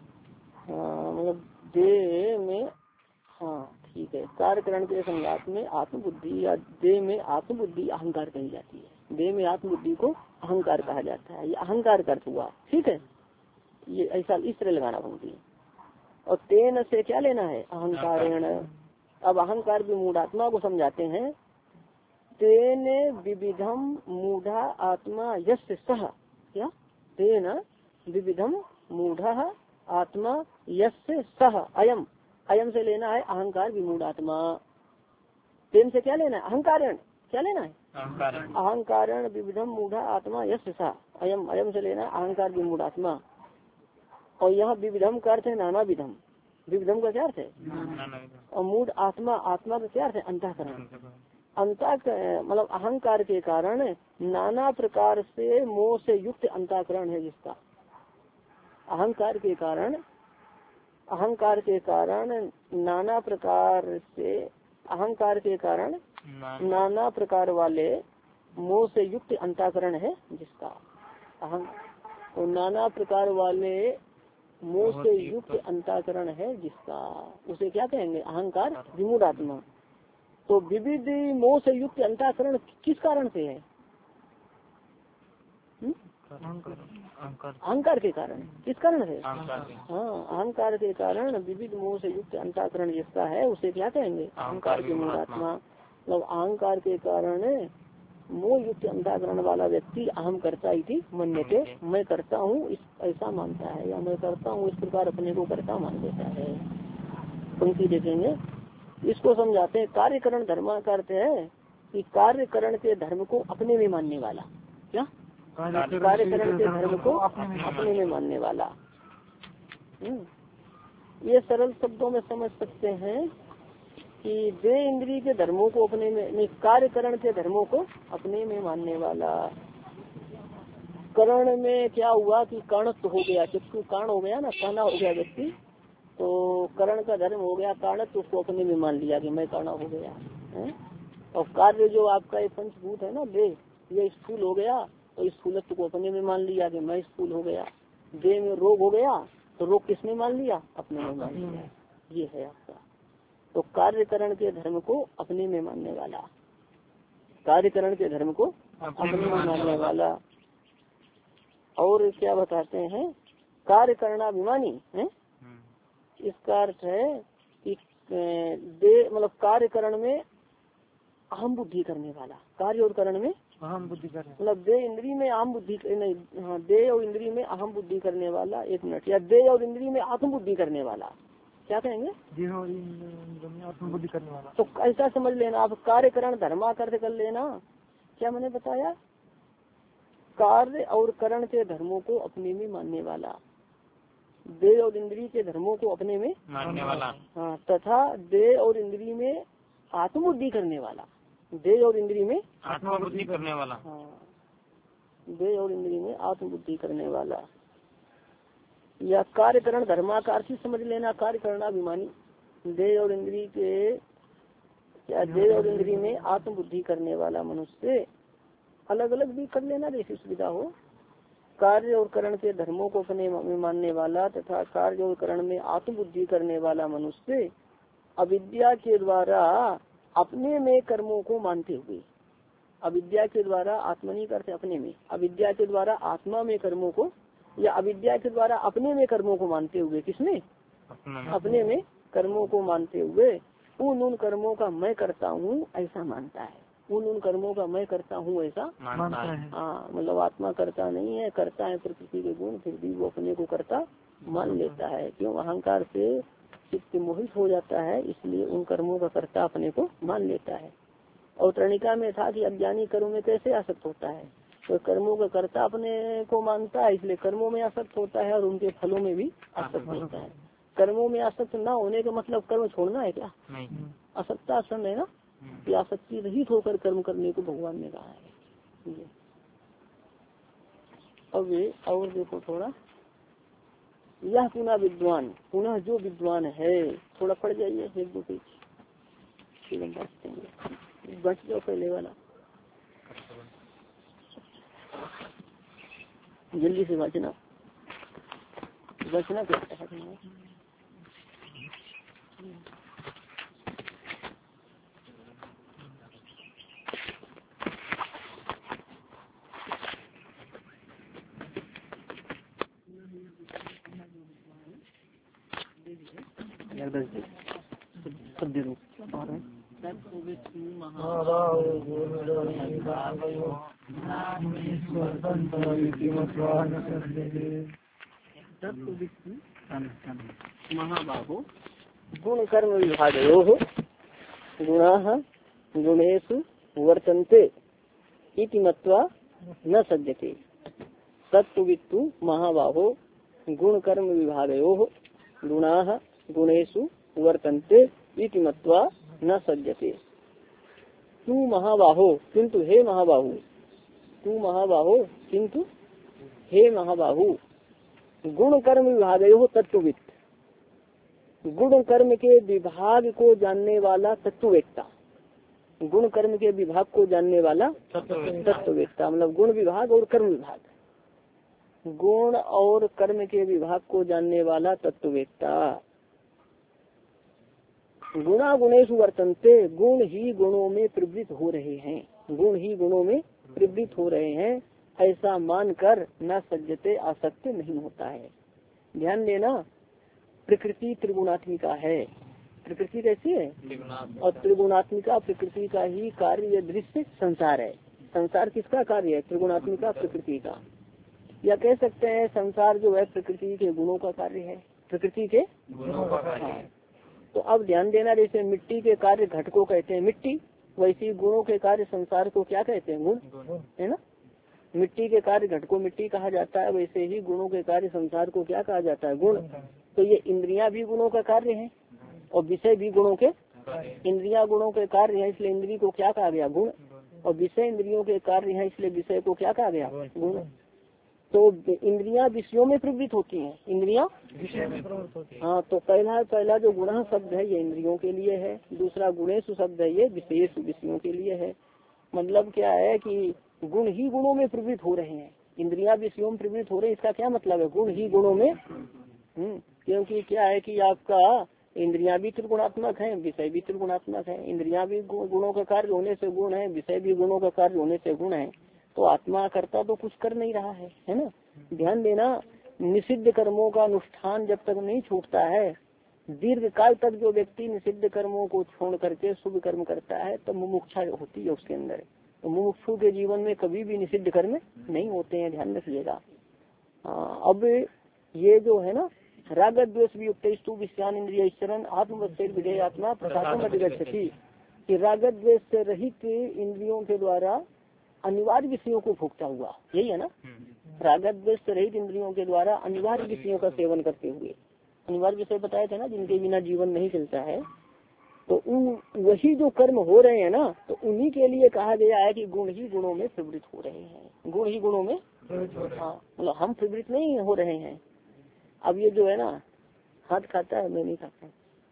मतलब देह में, हाँ ठीक है, कार्यकरण के संघात में आत्मबुद्धि या देह में आत्मबुद्धि अहंकार कही जाती है। देह में आत्मबुद्धि को अहंकार कहा जाता है। ये अहंकार का अर्थ हुआ। ठीक है, ये ऐसा इस तरह लगाना पंक्ति। और तेन से क्या लेना है? अहंकारेण। अब अहंकार भी मूढ़ात्मा को समझाते हैं। तेन विविधम मूढ़ा आत्मा यस्य सह। क्या? तेन विविधम मूढ़ा आत्मा यस्य सह अयम। अयम से लेना है अहंकार विमूढ़ात्मा। तेन से क्या लेना है? अहंकारण। क्या लेना है? अहंकारण विविधम मूढ़ा आत्मा यस्य सह अयम। अयम से लेना है अहंकार विमूढ़ात्मा। और यहाँ विविधम का अर्थ है नाना विधम। विविधम का क्या अर्थ है? और मूढ़ आत्मा, आत्मा का क्या अर्थ है? अंतःकरण। अंता मतलब अहंकार के कारण नाना प्रकार से मोह से युक्त अंतःकरण है जिसका। अहंकार के कारण अहंकार के कारण नाना प्रकार से अहंकार के कारण नाना प्रकार वाले मोह से युक्त अंतःकरण है जिसका। अहं तो नाना प्रकार वाले मोह से युक्त अंतःकरण है जिसका, उसे क्या कहेंगे? अहंकार विमूढ़ात्मा। तो विविध मोह से युक्त अंतःकरण किस कारण से है? अहंकार के कारण। किस कारण है? हाँ, अहंकार के कारण विविध मोह से युक्त अंतःकरण जिसका है उसे क्या कहेंगे? अहंकार विमूढ़ात्मा। मतलब अहंकार के कारण मोह युक्त अंतःकरण वाला व्यक्ति अहम करता इति मन्यते, मैं करता हूँ इस ऐसा मानता है, या मैं करता हूँ इस प्रकार अपने को करता मान लेता है। पंक्ति देखेंगे, इसको समझाते हैं। कार्यकरण धर्म का अर्थ है कि कार्यकरण के धर्म को अपने में मानने वाला। क्या? कार्यकरण के धर्म को अपने में मानने वाला। ये सरल शब्दों में समझ सकते हैं कि देह इंद्रिय के धर्मों को अपने में, कार्यकरण के धर्मों को अपने में मानने वाला। करण में क्या हुआ कि काणत्व हो गया, चक्षु काण हो गया ना, काना हो गया व्यक्ति, तो करण का धर्म हो गया काणत्व, उसको अपने में मान लिया कि मैं काना हो गया है। और कार्य जो आपका ये पंचभूत है ना, देह, ये स्थूल हो गया तो इस स्थूलत्व को अपने में मान लिया कि मैं स्थूल हो गया। देह में रोग हो गया तो रोग किसने मान लिया? अपने में मान लिया। ये है आपका। तो कार्यकरण के धर्म को अपने में मानने वाला, कार्यकरण के धर्म को अपने में मानने वाला। और क्या बताते हैं? कार्यकरणाभिमानी है। इसका अर्थ है कि देह मतलब कार्यकरण में अहम बुद्धि करने वाला। कार्य और करण में अहम बुद्धि करने मतलब देह इंद्री में अहम बुद्धि नहीं, हाँ, देह और इंद्री में अहम बुद्धि करने वाला। एक मिनट, या देह और इंद्री में आत्म बुद्धि करने वाला। क्या कहेंगे? देह और इंद्री में आत्म बुद्धि करने वाला। तो ऐसा समझ लेना आप, कार्यकरण धर्माकर्थ कर लेना। क्या मैंने बताया? कार्य और करण के धर्मों को अपने में मानने वाला, देह और इंद्री के धर्मों को अपने में मानने वाला, हाँ, तथा देह और इंद्री में आत्मबुद्धि करने वाला। देह और इंद्री में आत्मबुद्धि करने वाला, हाँ, देह और इंद्री में आत्मबुद्धि करने वाला। या कार्यकरण धर्माकार से समझ लेना, कार्यकरणाभिमानी। देह और इंद्री के या देह और इंद्री में आत्मबुद्धि करने वाला मनुष्य। अलग अलग भी कर लेना जैसी सुविधा हो। कार्य और करण के धर्मों को अपने में मानने वाला तथा कार्य और करण में आत्मबुद्धि करने वाला मनुष्य अविद्या के द्वारा अपने में कर्मों को मानते हुए, अविद्या के द्वारा आत्मनि करते अपने में, अविद्या के द्वारा आत्मा में कर्मों को, या अविद्या के द्वारा अपने में कर्मों को मानते हुए, किसमें? अपने में कर्मों को मानते हुए उन उन कर्मों का मैं करता हूँ ऐसा मानता है। उन उन कर्मों का मैं करता हूँ ऐसा मानता है। हाँ, मतलब आत्मा करता नहीं है, करता है प्रकृति के गुण, फिर भी वो अपने को करता मान लेता है। क्यों? अहंकार से चित्त मोहित हो जाता है, इसलिए उन कर्मों का कर्ता अपने को मान लेता है। और तरणिका में था कि अज्ञानी कर्म में कैसे आसक्त होता है, तो कर्मों का कर्ता अपने को मानता है, इसलिए कर्मों में आसक्त होता है और उनके फलों में भी आसक्त होता है। कर्मों में आसक्त ना होने का मतलब कर्म छोड़ना है क्या? आसक्ता आसन है ना, कि आसक्ति रहित होकर कर्म करने को भगवान ने कहा है। अब ये और देखो थोड़ा, यह पुनः विद्वान, पुनः जो विद्वान है, थोड़ा पढ़ जाइए एक दो पेज, बच जाओ पहले वाला, जल्दी से बचना बचना क्या है। महाबाहो गुण कर्म विभागयो गुणाः गुणेषु वर्तन्ते इति मत्वा न सज्जते। तत्वित्तु महाबाहो गुण कर्म विभागयो गुणाः गुणेषु वर्तन्ते इति मत्वा न सज्जते। तू महाबाहो, किंतु हे महाबाहु, तू महाबाहो किंतु हे महाबाहु, गुण कर्म विभागयो तत्वविद, गुण कर्म के विभाग को जानने वाला तत्ववेत्ता, गुण कर्म के विभाग को जानने वाला तत्ववेत्ता, मतलब गुण विभाग और कर्म विभाग, गुण और कर्म के विभाग को जानने वाला तत्ववेत्ता। गुणा गुणेषु वर्तन्ते, गुण ही गुणों में प्रवृत्त हो रहे हैं, गुण ही गुणों में प्रवृत्त हो रहे हैं, ऐसा मानकर न सज्जते, आसक्त नहीं होता है। ध्यान देना, प्रकृति त्रिगुणात्मिका है। प्रकृति कैसी है? और त्रिगुणात्मिका प्रकृति का ही कार्य दृश्य संसार है। संसार किसका कार्य है? त्रिगुणात्मिका प्रकृति का। या कह सकते हैं संसार जो है प्रकृति के गुणों का कार्य है, प्रकृति के गुणों का कार्य। तो अब ध्यान देना, जैसे मिट्टी के कार्य घट को कहते हैं मिट्टी, वैसे गुणों के कार्य संसार को क्या कहते हैं? गुण, है ना। मिट्टी के कार्य घट को मिट्टी कहा जाता है, वैसे ही गुणों के कार्य संसार को क्या कहा जाता है? गुण। तो ये इंद्रियां भी गुणों का कार्य है और विषय भी गुणों के, इंद्रियां गुणों के कार्य है, इसलिए इंद्रिय को क्या कहा गया? गुण। और विषय इंद्रियों के कार्य है, इसलिए विषय को क्या कहा गया? गुण। तो इंद्रियां विषयों में प्रवृत्त होती हैं, इंद्रियां विषय में प्रवृत्त होती हैं। हाँ, तो पहला पहला जो गुण शब्द है ये इंद्रियों के लिए है, दूसरा गुणेशु शब्द है ये विशेष विषयों के लिए है। मतलब क्या है कि गुण ही गुणों में प्रवृत्त हो रहे हैं, इंद्रियां विषयों में प्रवृत्त हो रहे हैं, इसका क्या मतलब है? गुण ही गुणों में। हम्म क्योंकि क्या है कि आपका इंद्रियां भी त्रिगुणात्मक है, विषय भी त्रिगुणात्मक है, इंद्रियां भी गुणों का कार्य होने से गुण है, विषय भी गुणों का कार्य होने से गुण है। तो आत्मा करता तो कुछ कर नहीं रहा है, है ना। ध्यान देना, निषिद्ध कर्मों का अनुष्ठान जब तक नहीं छूटता है, दीर्घ काल तक जो व्यक्ति निषिद्ध कर्मों को छोड़ करके शुभ कर्म करता है तो मुमुक्षा होती है उसके अंदर। तो मुमुक्षु के जीवन में कभी भी निषिद्ध कर्म नहीं होते हैं, ध्यान रखिएगा। अब ये जो है ना, राग द्वेष वियुक्त विषयान इंद्रिय चरण आत्मवत्सेर विधेय आत्मा प्रसादम अधिगच्छति, कि राग द्वेष से रहित इंद्रियों के द्वारा अनिवार्य विषयों को भोगता हुआ, यही है ना। राग द्वेष से रहित इंद्रियों के द्वारा अनिवार्य विषयों का सेवन करते हुए, अनिवार्य विषय बताए थे ना जिनके बिना जीवन नहीं चलता है, तो उन वही जो कर्म हो रहे हैं ना, तो उन्हीं के लिए कहा गया है कि गुण ही गुणों में प्रवृत्त हो रहे हैं, गुण ही गुणों में। हाँ, मतलब हम प्रवृत्त नहीं हो रहे हैं। अब ये जो है ना, हाथ खाता है, मैं नहीं खाता।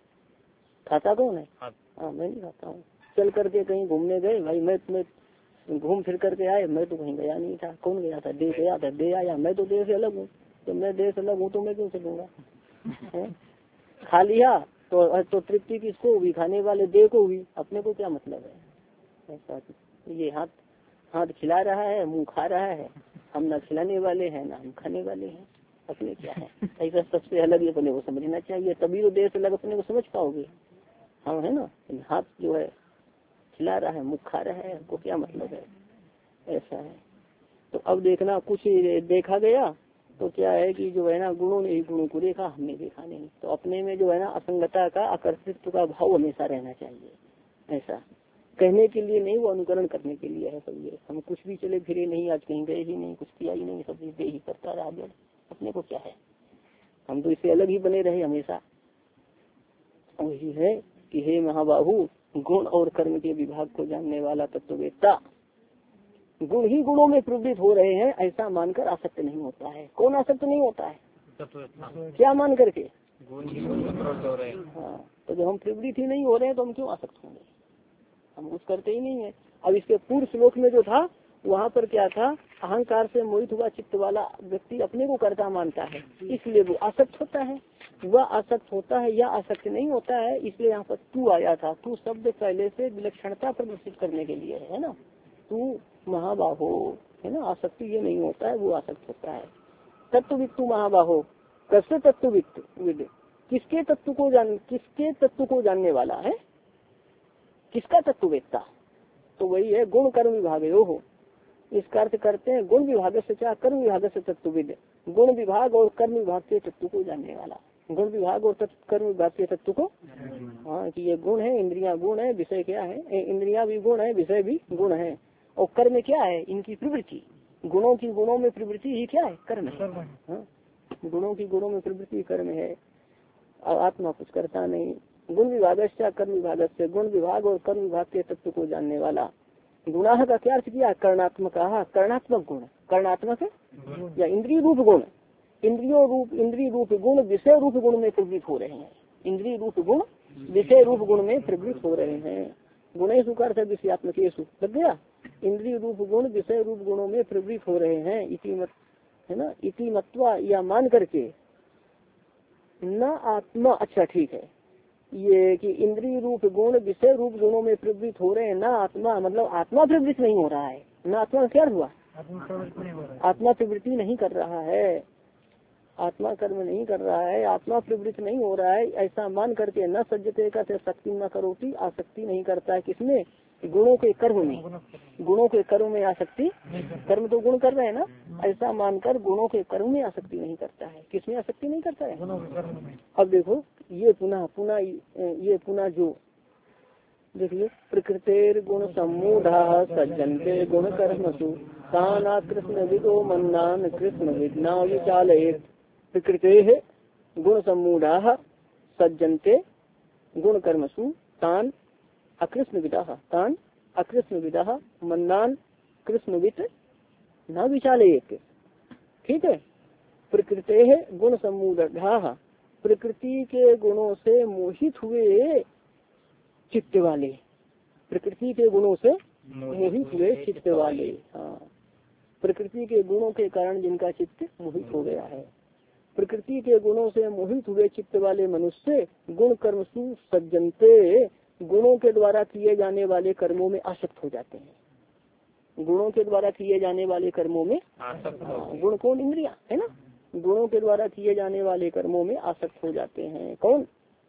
खाता कौन है? हाँ, मैं नहीं खाता हूँ। चल करके कहीं घूमने गए भाई, मैं मैं घूम फिर करके आए, मैं तो कहीं गया नहीं था। कौन गया था? देह गया था, दे आया। मैं तो देह से अलग हूँ, तो मैं देह से अलग हूँ तो मैं क्यों चलूंगा? खा लिया तो तो तृप्ति किसको हुई? खाने वाले देह को हुई, अपने को क्या मतलब है? ऐसा ये हाथ हाथ खिला रहा है, मुंह खा रहा है, हम ना खिलाने वाले हैं ना हम खाने वाले हैं, अपने क्या है? ऐसा सबसे अलग ये अपने को समझना चाहिए, तभी तो देह से अलग अपने को समझ पाओगे। हाँ, है ना। हाथ जो है खिला रहा है, मुख खा रहा है, तो क्या मतलब है? ऐसा है। तो अब देखना, कुछ देखा गया तो क्या है कि जो है ना गुणों ने ही गुणों को देखा, हमने देखा नहीं। तो अपने में जो है ना असंगता का, आकर्षित्व का भाव हमेशा रहना चाहिए। ऐसा कहने के लिए नहीं, वो अनुकरण करने के लिए है सब ये। हम कुछ भी चले फिरे नहीं, आज कहीं गए ही नहीं, कुछ किया ही नहीं, सब चीजें ही करता रहा जड़। अपने को क्या है, हम तो इससे अलग ही बने रहे हमेशा। वही है कि हे महाबाहु, गुण और कर्म के विभाग को जानने वाला तत्ववेत्ता, गुण ही गुणों में प्रवृत्त हो रहे हैं ऐसा मानकर आसक्त नहीं होता है। कौन आसक्त नहीं होता है? क्या मान करके? गुण ही गुण में प्रवृत्त हो रहे हैं। हाँ, तो जब हम प्रवृत्त ही नहीं हो रहे हैं तो हम क्यों आसक्त होंगे? हम कुछ करते ही नहीं है। अब इसके पूर्व श्लोक में जो था वहाँ पर क्या था, अहंकार से मोहित हुआ चित्त वाला व्यक्ति अपने को कर्ता मानता है, इसलिए वो आसक्त होता है। वह आसक्त होता है या आसक्त नहीं होता है, इसलिए यहाँ पर तू आया था। तू शब्द पहले से विलक्षणता प्रदर्शित करने के लिए है ना। तू महाबाहो है ना, आसक्ति ये नहीं होता है, वो आसक्त होता है। तत्वविद तू महाबाहो, कैसे तत्वविद? किसके तत्व को जान, किसके तत्व को जानने वाला है? किसका तत्ववेत्ता? तो वही है गुण कर्म विभाग हो। इसका अर्थ करते हैं गुण विभाग से क्या, कर्म विभाग से तत्वविद। गुण विभाग और कर्म विभाग के तत्व को जानने वाला। गुण विभाग और कर्म विभाग के तत्व को, हाँ कि ये गुण है, इंद्रियां गुण है, विषय क्या है, इंद्रियां भी गुण है, विषय भी गुण है। और कर्म क्या है? इनकी प्रवृत्ति। गुणों की गुणों में प्रवृत्ति ही क्या है? कर्म है। हाँ, गुणों की गुणों में प्रवृत्ति कर्म है। आत्मा कुछ करता नहीं। गुण विभाग से कर्म विभाग से, गुण विभाग और कर्म विभाग के तत्व को जानने वाला। गुणाह का क्या अर्थ किया? कर्णात्मक। कर्णात्मक गुण, कर्णात्मक या इंद्रिय रूप गुण। इंद्रियों रूप, इंद्रिय रूप गुण विषय रूप गुण में प्रवृत्त हो रहे हैं। इंद्रिय रूप गुण विषय रूप गुण में प्रवृत्त हो रहे हैं। गुणेशु का अर्थ विषयात्मकेशु लग गया। इंद्रिय रूप गुण विषय रूप गुणों में प्रवृत्त हो रहे हैं। इति मत है ना, इति मत्वा या मान करके न आत्मा। अच्छा ठीक है, ये कि इंद्रिय रूप गुण विषय रूप गुणों में प्रवृत्त हो रहे हैं। ना आत्मा मतलब आत्मा प्रवृत्त नहीं हो रहा है। ना आत्मा क्या हुआ? आत्मा प्रवृत्ति नहीं कर रहा है, आत्मा कर्म नहीं कर रहा है, आत्मा प्रवृत्त नहीं हो रहा है। ऐसा मान करके न सज्जते का शक्ति न करोती, आसक्ति नहीं करता है किसमें? गुणों के कर्म में। गुणों के कर्म में आसक्ति, कर्म तो गुण कर रहे हैं ना, ऐसा मानकर गुणों के कर्म में आसक्ति नहीं करता है। किसमें आसक्ति नहीं करता है? अब देखो ये पुनः पुनः ये पुनः जो देखिए, प्रकृतेर गुण सम्मूढ़ा सज्जनते गुण कर्मसु ताना कृष्ण विदो मन्नान कृष्ण विद्ना विचालयेत्। प्रकृते गुण सम्मूढ़ा सज्जनते गुण कर्मसु तान अकृष्ण विदा, तान अकृष्ण विदा मन्नान कृष्ण विद न विचालयेत्। ठीक है, प्रकृते गुण सम्मूढ़ा, प्रकृति के गुणों से मोहित हुए चित्त वाले, प्रकृति के गुणों से मोहित हुए चित्त वाले। हाँ, प्रकृति के गुणों के कारण जिनका चित्त मोहित हो गया है। प्रकृति के गुणों से मोहित हुए चित्त वाले मनुष्य गुण कर्मसु सज्जनते, गुणों के द्वारा किए जाने वाले कर्मों में आसक्त हो जाते हैं। गुणों के द्वारा किए जाने वाले कर्मों में आसक्त, गुण कौन? इंद्रिया है ना। गुणों के द्वारा किए जाने वाले कर्मों में आसक्त हो जाते हैं। कौन?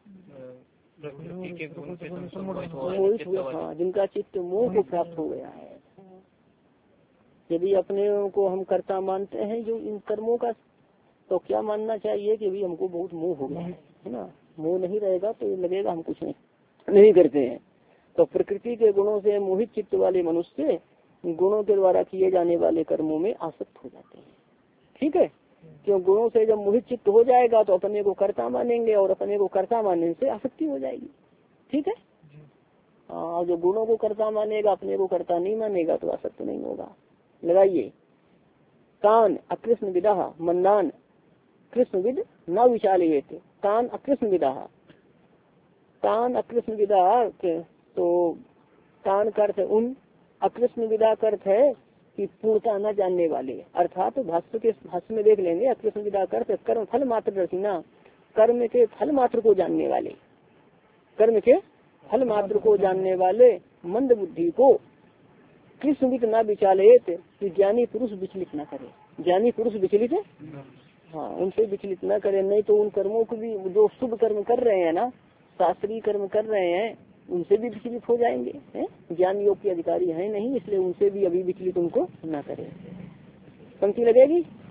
मोहित हुए, हाँ, जिनका चित्त मोह को प्राप्त हो गया है। यदि अपने को हम कर्ता मानते हैं जो इन कर्मों का, तो क्या मानना चाहिए कि भी हमको बहुत मोह हो गया है, है ना। मोह नहीं रहेगा तो लगेगा हम कुछ नहीं नहीं करते हैं। तो प्रकृति के गुणों से मोहित चित्त वाले मनुष्य गुणों के द्वारा किए जाने वाले कर्मों में आसक्त हो जाते हैं। ठीक है, क्यों? गुणों से जब मोहित चित्त हो जाएगा तो अपने को कर्ता मानेंगे और अपने को कर्ता मानने से आसक्ति हो जाएगी। ठीक है, हाँ, जो गुणों को कर्ता मानेगा अपने को कर्ता नहीं मानेगा तो आसक्त नहीं होगा। लगाइए, कान अकृष्ण विदा मन्नान कृष्ण विद न विचालयेत्। कान अकृष्ण विदा, कान अकृष्ण विदा, तो कान का अर्थ उन, अकृष्ण विदा का अर्थ है कि पूर्णता न जानने वाले। अर्थात भाष्य के भाष्य में देख लेंगे, अकृष्ण विदा का अर्थ कर्म फल मात्र दर्शिना, कर्म के फल मात्र को जानने वाले, कर्म के फल मात्र को जानने वाले मंद बुद्धि को कृष्ण विद न विचालयेत्, कि ज्ञानी पुरुष विचलित न करे। ज्ञानी पुरुष विचलित है, हाँ, उनसे विचलित न करे। नहीं तो उन कर्मों को भी, जो शुभ कर्म कर रहे हैं ना, शास्त्रीय कर्म कर रहे हैं, उनसे भी विचलित हो जाएंगे। ज्ञान योग के अधिकारी हैं नहीं, इसलिए उनसे भी अभी विचलित उनको न करें। पंक्ति लगेगी,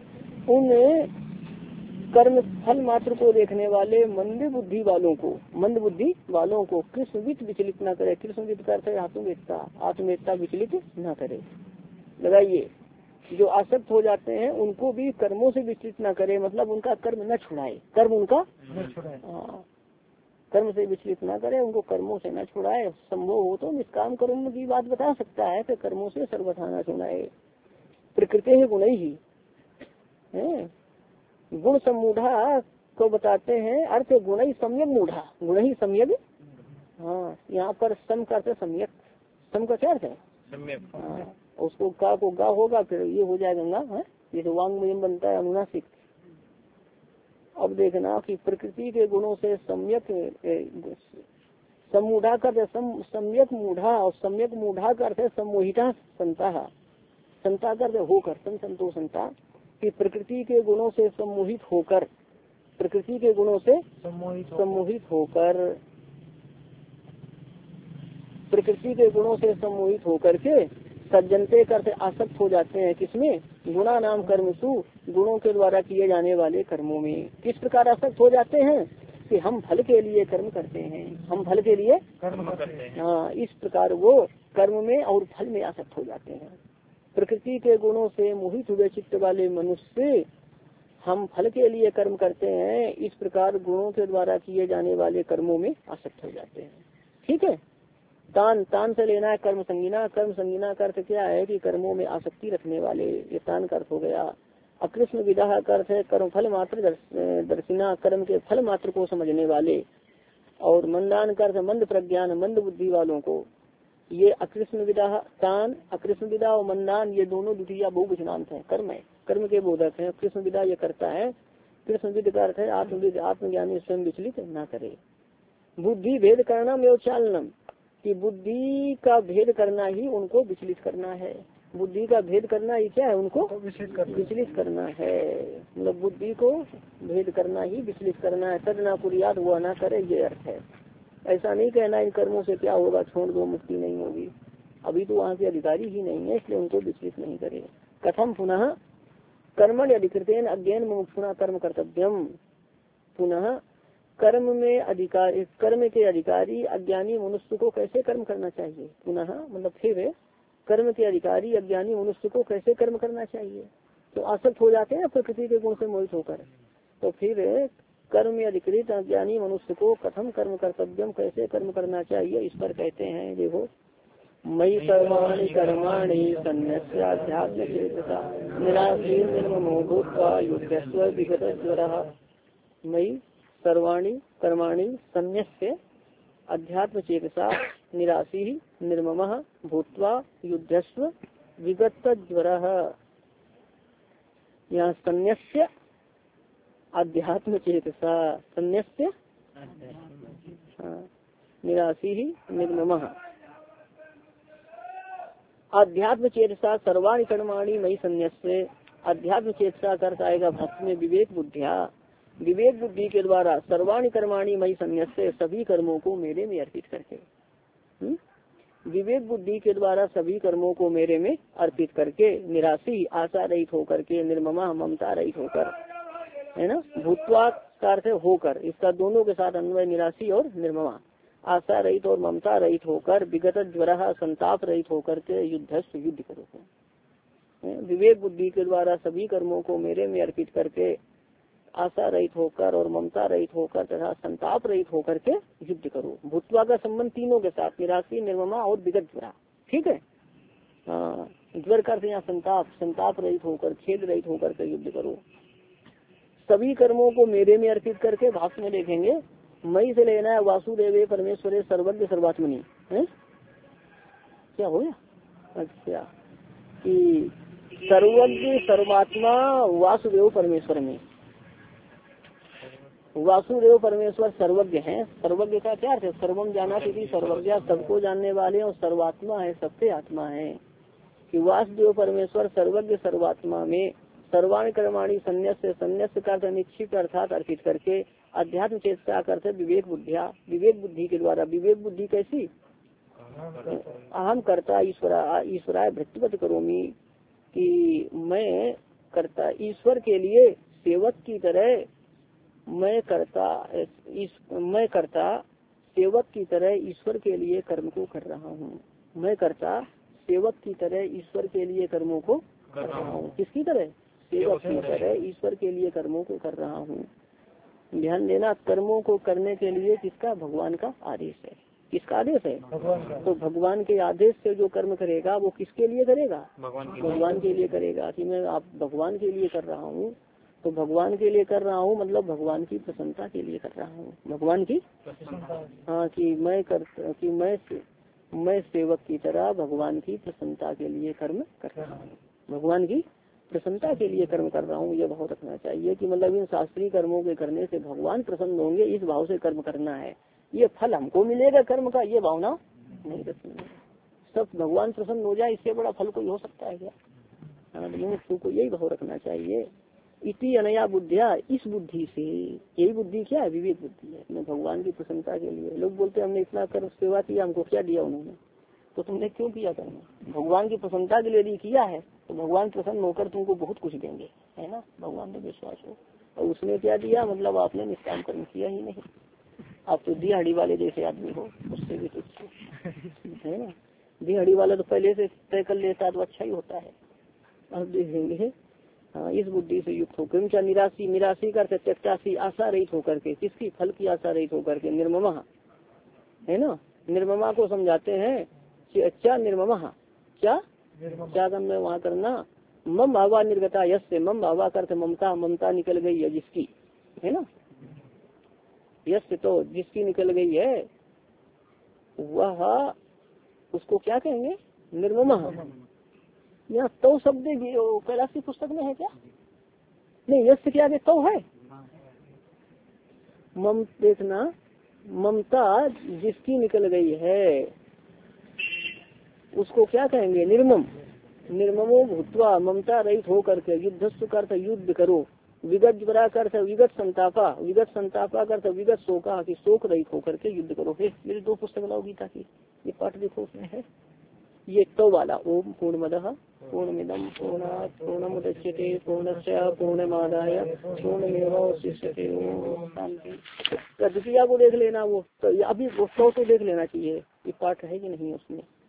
उन कर्म फल मात्र को देखने वाले मंद बुद्धि वालों को मंद बुद्धि वालों को कृष्णविद विचलित न करे। कृष्णविद का अर्थ है आत्मवेदता, आत्मवेदता विचलित न करे। लगाइए, जो आसक्त हो जाते हैं उनको भी कर्मों से विचलित न करे, मतलब उनका कर्म न छुड़ाए, कर्म उनका न छुड़ाए, हाँ कर्म से विचलित न करे, उनको कर्मों से न छुड़ाए। संभव हो तो निष्काम कर्म की बात बता सकता है, तो कर्मों से सर्वथा न छुड़ाए। प्रकृति है गुण ही है, गुण सम्मूढ़ा को बताते हैं, अर्थ गुण ही सम्यक मूढ़ा, गुण ही सम्यक। हाँ, यहाँ पर सम का अर्थ सम्यक, सम का क्या अर्थ है सम्यक। हाँ, उसको का को गा होगा फिर ये हो जाएगा गंगा, ये तो वांग में बनता है अनुनासिक। अब देखना कि प्रकृति के गुणों से सम्यक सम्मूढ़ा कर सम, सम्यक मूढ़ा, और सम्यक मूढ़ा कर सम्मोहिता संता, संता कर होकर सं संतो संता, कि प्रकृति के गुणों से सम्मोहित होकर, प्रकृति के गुणों से सम्मोहित सम्मोहित होकर, प्रकृति के गुणों से सम्मोहित होकर के सज्जनते करते आसक्त हो जाते हैं। किसमें? गुणा नाम कर्मसु, गुणों के द्वारा किए जाने वाले कर्मों में। किस प्रकार आसक्त हो जाते हैं कि हम फल के लिए कर्म करते हैं, हम फल के लिए कर्म करते हैं। हाँ, इस प्रकार वो कर्म में और फल में आसक्त हो जाते हैं। प्रकृति के गुणों से मोहित हुए चित्त वाले मनुष्य हम फल के लिए कर्म करते हैं, इस प्रकार गुणों के द्वारा किए जाने वाले कर्मों में आसक्त हो जाते हैं। ठीक है, तान तान से लेना है कर्म संगीना। कर्म संगीना का अर्थ क्या है कि कर्मों में आसक्ति रखने वाले, ये तान का अर्थ हो गया। अकृष्ण विदा का अर्थ है कर्म फल मात्र दर्शिना, कर्म के फल मात्र को समझने वाले। और मंदान का अर्थ मंद प्रज्ञान, मंद बुद्धि वालों को। ये अकृष्ण विदा, तान अकृष्ण विदा और मंदान ये दोनों द्वितीय बहुवचनांत है, कर्म है, कर्म के बोधक है। कृष्ण विदा ये करता है, कृष्ण विद का अर्थ है आत्मविद, आत्मज्ञानी स्वयं विचलित न करे। बुद्धि भेद करना में चालनम, कि बुद्धि का भेद करना ही उनको विचलित करना है। बुद्धि का भेद करना ही क्या है, उनको विचलित करना है, मतलब बुद्धि को भेद करना ही विचलित करना है। तद ना कुरियाद हुआ ना करे, ये अर्थ है। ऐसा नहीं कहना इन कर्मों से क्या होगा, छोड़ दो मुक्ति नहीं होगी, अभी तो वहाँ के अधिकारी ही नहीं है, इसलिए उनको विचलित नहीं करे। कथम पुनः कर्मण अधिकृतेन अज्ञान मुमुक्षुना कर्म कर्तव्यम, पुनः कर्म में अधिकारी, कर्म के अधिकारी अज्ञानी मनुष्य को कैसे कर्म करना चाहिए। पुनः मतलब फिर कर्म के अधिकारी अज्ञानी मनुष्य को कैसे कर्म करना चाहिए। तो आसक्त हो जाते हैं प्रकृति के गुण से मोहित होकर, तो फिर कर्म में अधिकृत अज्ञानी मनुष्य को कथम कर्म कर्तव्यम, कैसे कर्म करना चाहिए, इस पर कहते हैं। देखो, मयि सर्वाणि कर्माणि सन्न्यस्याध्यात्म चेतसा निराशीर निर्ममो भूत्वा युद्धस्व विगतज्वरः। मयि सर्वाणि कर्माणि सन्न्यस्य अध्यात्म चेतसा निराशी निर्ममः भूत्वा युद्धस्व विगतज्वरः। यहाँ सन्न्यस्य अध्यात्म चेतसा, सन्न्यस्य निराशी ही निर्ममः। अध्यात्म चेतसा सर्वाणि कर्माणि मयि सन्न्यस्य, अध्यात्म चेतसा कर आएगा भक्ति में विवेक बुद्धिया, विवेक बुद्धि के द्वारा सर्वाणि कर्माणि मयि सन्न्यस्य, सभी कर्मों को मेरे में अर्पित करके। हुँ? विवेक बुद्धि के द्वारा सभी कर्मों को मेरे में अर्पित करके, निराशी आशा रहित होकर के, निर्ममा ममता रहित होकर, है ना। भूतवा का अर्थ होकर, इसका दोनों के साथ अन्वय, निराशी और निर्ममा, आशा रहित और ममता रहित होकर, विगत ज्वर संताप रहित होकर के युद्ध युद्ध करो। विवेक बुद्धि के द्वारा सभी कर्मों को मेरे में अर्पित करके, आशा रहित होकर और ममता रहित होकर तथा संताप रहित होकर के युद्ध करो। भूतवा का संबंध तीनों के साथ, निराशी निर्ममा और विगत ज्वर। ठीक है, हाँ, ज्वर का यहाँ संताप, संताप रहित होकर, खेद रहित होकर के युद्ध करो। सभी कर्मों को मेरे में अर्पित करके, भाष्य में देखेंगे, मई से लेना है वासुदेवे परमेश्वरे सर्वज्ञ सर्वात्मनि है, क्या हो गया। अच्छा, कि सर्वज्ञ सर्वात्मा वासुदेव परमेश्वर में, वासुदेव परमेश्वर सर्वज्ञ हैं। सर्वज्ञ का क्या अर्थ है, सर्वम जाना किसी सर्वज्ञ, सबको जानने वाले, और सर्वात्मा है, सबसे आत्मा है। कि वासुदेव परमेश्वर सर्वज्ञ सर्वात्मा में सर्वाणि कर्माणि सन्न्यस्य, सन्न्यस्य का निश्चित अर्थात अर्पित करके, अध्यात्म चेतसा करते विवेक बुद्धिया, विवेक बुद्धि के द्वारा। विवेक बुद्धि कैसी, अहम कर्ता ईश्वरा ईश्वराय भृत्यवत करोमी, कि मैं करता ईश्वर के लिए सेवक की तरह मैं करता इस मैं करता सेवक की तरह ईश्वर के लिए कर्म को कर रहा हूँ। मैं करता सेवक की तरह ईश्वर के लिए कर्मों को कर रहा हूँ। किसकी तरह? सेवक की तरह ईश्वर के लिए कर्मों को कर रहा हूँ। ध्यान देना, कर्मों को करने के लिए किसका? भगवान का आदेश है। किसका आदेश है? तो भगवान के आदेश से जो कर्म करेगा वो किसके लिए करेगा? भगवान के लिए करेगा। कि मैं आप भगवान के लिए कर रहा हूँ, तो भगवान के लिए कर रहा हूँ मतलब भगवान की प्रसन्नता के लिए कर रहा हूँ। भगवान की हाँ कि मैं कर कि मैं मैं सेवक की तरह भगवान की प्रसन्नता के लिए कर्म कर रहा हूँ। भगवान की प्रसन्नता के लिए कर्म कर रहा हूँ, ये भाव रखना चाहिए कि मतलब इन शास्त्रीय कर्मों के करने से भगवान प्रसन्न होंगे, इस भाव से कर्म करना है। ये फल हमको मिलेगा कर्म का, ये भावना नहीं रखनी है। सब भगवान प्रसन्न हो जाए, इससे बड़ा फल कोई हो सकता है क्या? मुमुक्षु को यही भाव रखना चाहिए। इति अनया बुद्धिया, इस बुद्धि से, यही बुद्धि क्या है? विवेक बुद्धि है। मैं भगवान की प्रसन्नता के लिए, लोग बोलते हैं हमने इतना कर्म सेवा किया, हमको क्या दिया उन्होंने? तो तुमने क्यों किया कर्म? भगवान की प्रसन्नता के लिए यदि किया है तो भगवान प्रसन्न होकर तुमको बहुत कुछ देंगे, है ना? भगवान में विश्वास हो। और उसने क्या दिया? मतलब आपने निष्काम कर्म किया ही नहीं, आप तो दिहाड़ी वाले जैसे आदमी हो, उससे भी तुच्छ है ना। दिहाड़ी वाला तो पहले से तय कर लेता तो अच्छा ही होता है। अब देखेंगे हाँ, इस बुद्धि से युक्त होकर क्या निराशी, निराशी कर त्यक्ताशी, आशा रहित होकर के, किसकी? फल की आशा रहित होकर के, निर्ममा है ना। निर्ममा को समझाते हैं कि अच्छा निर्ममा क्या क्या करना है वहाँ करना? मम भावा निर्गता यश से, मम भावा करते ममता, ममता निकल गई है जिसकी, है ना। यश तो जिसकी निकल गई है वह, उसको क्या कहेंगे? निर्ममा। यहाँ तो शब्द कैलाश की पुस्तक में है क्या? नहीं, यश क्या है? तो है मम, देखना, ममता जिसकी निकल गई है उसको क्या कहेंगे? निर्मम। निर्ममो भूतवा, ममता रहित हो करके, युद्ध कर युद्ध करो, विगत जरा कर विगत संतापा, विगत संतापा कर विगत शोका, की शोक रहित होकर के युद्ध करो। हे मेरी दो पुस्तक लाओ गीता की, ये पाठ देखो उसमें है ये तो वाला। ओम पूर्णमदः पूर्णमिदं पूर्णात् पूर्णमुदच्यते पूर्णस्य पूर्णमादाय पूर्णमेवावशिष्यते। ओम शांति। द्वितीया को देख लेना, वो तो अभी वो तो देख लेना चाहिए, ये पाठ है कि नहीं उसमें।